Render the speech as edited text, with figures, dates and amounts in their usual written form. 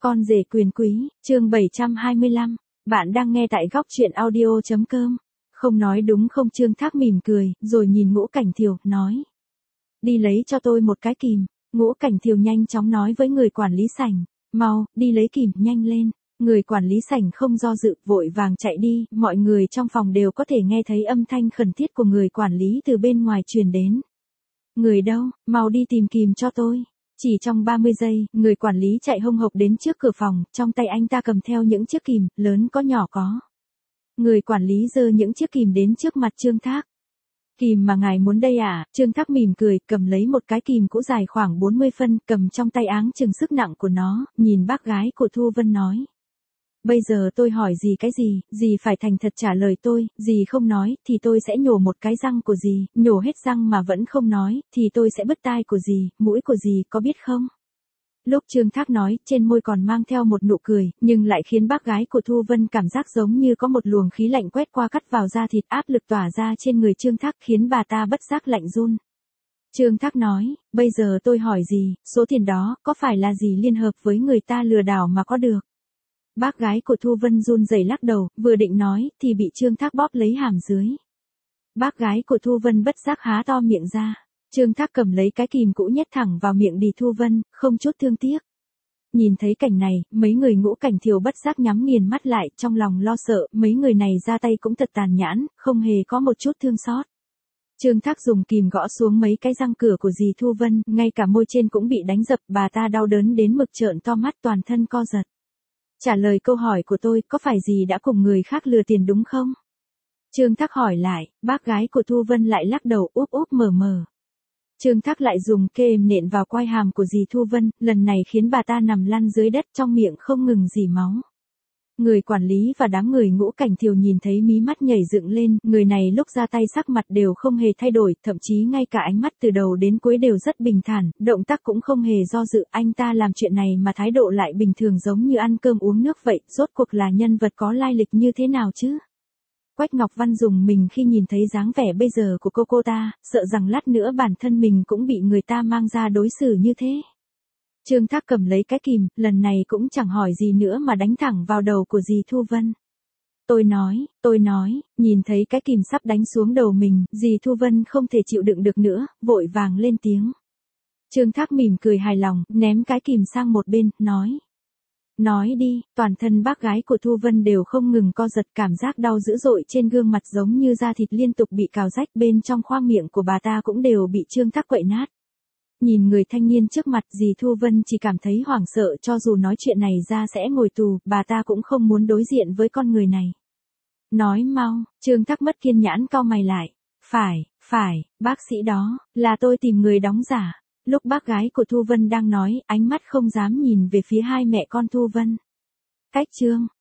Con rể quyền quý, chương 725. Bạn đang nghe tại góc truyện audio.com. Không nói đúng không? Trương Thác mỉm cười, rồi nhìn Ngũ Cảnh Thiều, nói. Đi lấy cho tôi một cái kìm. Ngũ Cảnh Thiều nhanh chóng nói với người quản lý sảnh. Mau, đi lấy kìm, nhanh lên. Người quản lý sảnh không do dự, vội vàng chạy đi. Mọi người trong phòng đều có thể nghe thấy âm thanh khẩn thiết của người quản lý từ bên ngoài truyền đến. Người đâu, mau đi tìm kìm cho tôi. Chỉ trong 30 giây, người quản lý chạy hông hộc đến trước cửa phòng, trong tay anh ta cầm theo những chiếc kìm, lớn có nhỏ có. Người quản lý giơ những chiếc kìm đến trước mặt Trương Thác. Kìm mà ngài muốn đây à? Trương Thác mỉm cười, cầm lấy một cái kìm cũ dài khoảng 40 phân, cầm trong tay áng chừng sức nặng của nó, nhìn bác gái của Thu Vân nói. Bây giờ tôi hỏi cái gì, dì phải thành thật trả lời tôi, dì không nói, thì tôi sẽ nhổ một cái răng của dì, nhổ hết răng mà vẫn không nói, thì tôi sẽ bứt tai của dì, mũi của dì, có biết không? Lúc Trương Thác nói, trên môi còn mang theo một nụ cười, nhưng lại khiến bác gái của Thu Vân cảm giác giống như có một luồng khí lạnh quét qua cắt vào da thịt, áp lực tỏa ra trên người Trương Thác khiến bà ta bất giác lạnh run. Trương Thác nói, bây giờ tôi hỏi dì, số tiền đó, có phải là dì liên hợp với người ta lừa đảo mà có được? Bác gái của Thu Vân run rẩy lắc đầu, vừa định nói, thì bị Trương Thác bóp lấy hàm dưới. Bác gái của Thu Vân bất giác há to miệng ra. Trương Thác cầm lấy cái kìm cũ nhét thẳng vào miệng đi Thu Vân, không chút thương tiếc. Nhìn thấy cảnh này, mấy người Ngũ Cảnh Thiều bất giác nhắm nghiền mắt lại, trong lòng lo sợ, mấy người này ra tay cũng thật tàn nhãn, không hề có một chút thương xót. Trương Thác dùng kìm gõ xuống mấy cái răng cửa của dì Thu Vân, ngay cả môi trên cũng bị đánh dập, bà ta đau đớn đến mực trợn to mắt, toàn thân co giật. Trả lời câu hỏi của tôi, có phải dì đã cùng người khác lừa tiền đúng không? Trương Thác hỏi lại, bác gái của Thu Vân lại lắc đầu úp úp mở mở. Trương Thác lại dùng kềm nện vào quai hàm của dì Thu Vân, lần này khiến bà ta nằm lăn dưới đất, trong miệng không ngừng rỉ máu. Người quản lý và đám người Ngũ Cảnh Thiều nhìn thấy mí mắt nhảy dựng lên, người này lúc ra tay sắc mặt đều không hề thay đổi, thậm chí ngay cả ánh mắt từ đầu đến cuối đều rất bình thản, động tác cũng không hề do dự, anh ta làm chuyện này mà thái độ lại bình thường giống như ăn cơm uống nước vậy, rốt cuộc là nhân vật có lai lịch như thế nào chứ? Quách Ngọc Văn dùng mình khi nhìn thấy dáng vẻ bây giờ của cô ta, sợ rằng lát nữa bản thân mình cũng bị người ta mang ra đối xử như thế. Trương Thác cầm lấy cái kìm, lần này cũng chẳng hỏi gì nữa mà đánh thẳng vào đầu của dì Thu Vân. Tôi nói, nhìn thấy cái kìm sắp đánh xuống đầu mình, dì Thu Vân không thể chịu đựng được nữa, vội vàng lên tiếng. Trương Thác mỉm cười hài lòng, ném cái kìm sang một bên, nói. Nói đi, toàn thân bác gái của Thu Vân đều không ngừng co giật, cảm giác đau dữ dội trên gương mặt giống như da thịt liên tục bị cào rách, bên trong khoang miệng của bà ta cũng đều bị Trương Thác quậy nát. Nhìn người thanh niên trước mặt, dì Thu Vân chỉ cảm thấy hoảng sợ, cho dù nói chuyện này ra sẽ ngồi tù, bà ta cũng không muốn đối diện với con người này. Nói mau, Trương Thác mất kiên nhẫn cau mày lại. Phải, bác sĩ đó, là tôi tìm người đóng giả. Lúc bác gái của Thu Vân đang nói, ánh mắt không dám nhìn về phía hai mẹ con Thu Vân. Cách Trương